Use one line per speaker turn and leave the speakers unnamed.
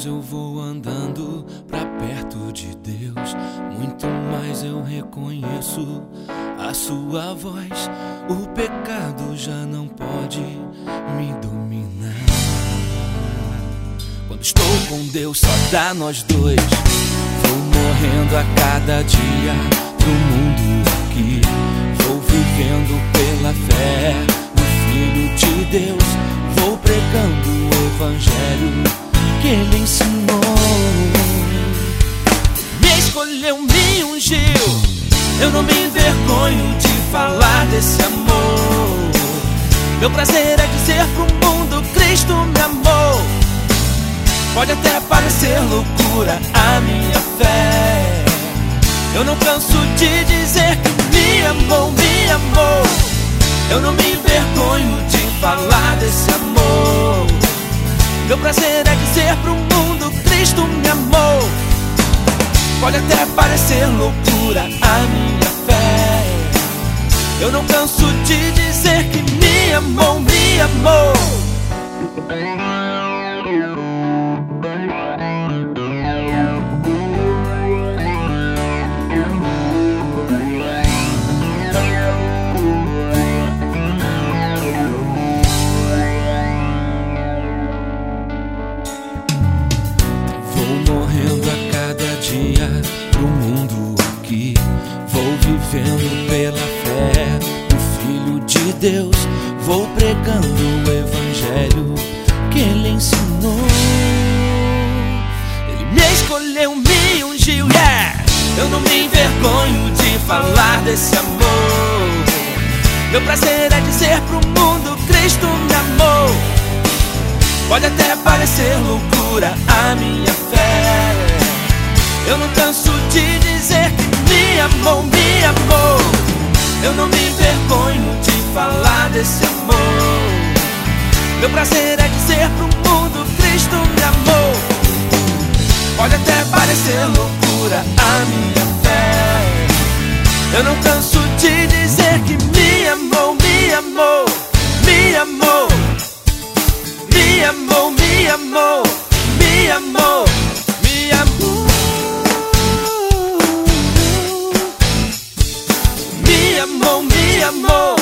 mais eu vou andando pra perto de Deus, muito mais eu reconheço a sua voz. O pecado já não pode me dominar. Quando estou com Deus só dá nós dois. Vou morrendo a cada dia pro mundo aqui. Vou vivendo pela fé no Filho de Deus. Vou pregando o Evangelho que Ele ensinou. Me escolheu, me ungiu. Eu não me envergonho de falar desse amor. Meu prazer é dizer pro mundo: Cristo me amou. Pode até parecer loucura a minha fé. Eu não canso de dizer que me amou, me amou. Eu não me envergonho de falar desse amor. Meu prazer é dizer pro mundo: Cristo me amou. Pode até parecer loucura a minha fé. Eu não canso de dizer que me amou, me amou. Morrendo a cada dia pro mundo aqui. Vou vivendo pela fé no Filho de Deus. Vou pregando o Evangelho que Ele ensinou. Ele me escolheu, me ungiu, yeah! Eu não me envergonho de falar desse amor. Meu prazer é dizer pro mundo: Cristo me amou. Pode até parecer loucura a minha fé. Eu não canso de dizer que me amou, me amou. Eu não me envergonho de falar desse amor. Meu prazer é dizer pro mundo: Cristo me amou. Pode até parecer loucura a minha fé. Eu não canso de dizer que me amou, me amou, me amou. Me amou, me amou, me amou, me amou. Me amou, me amou.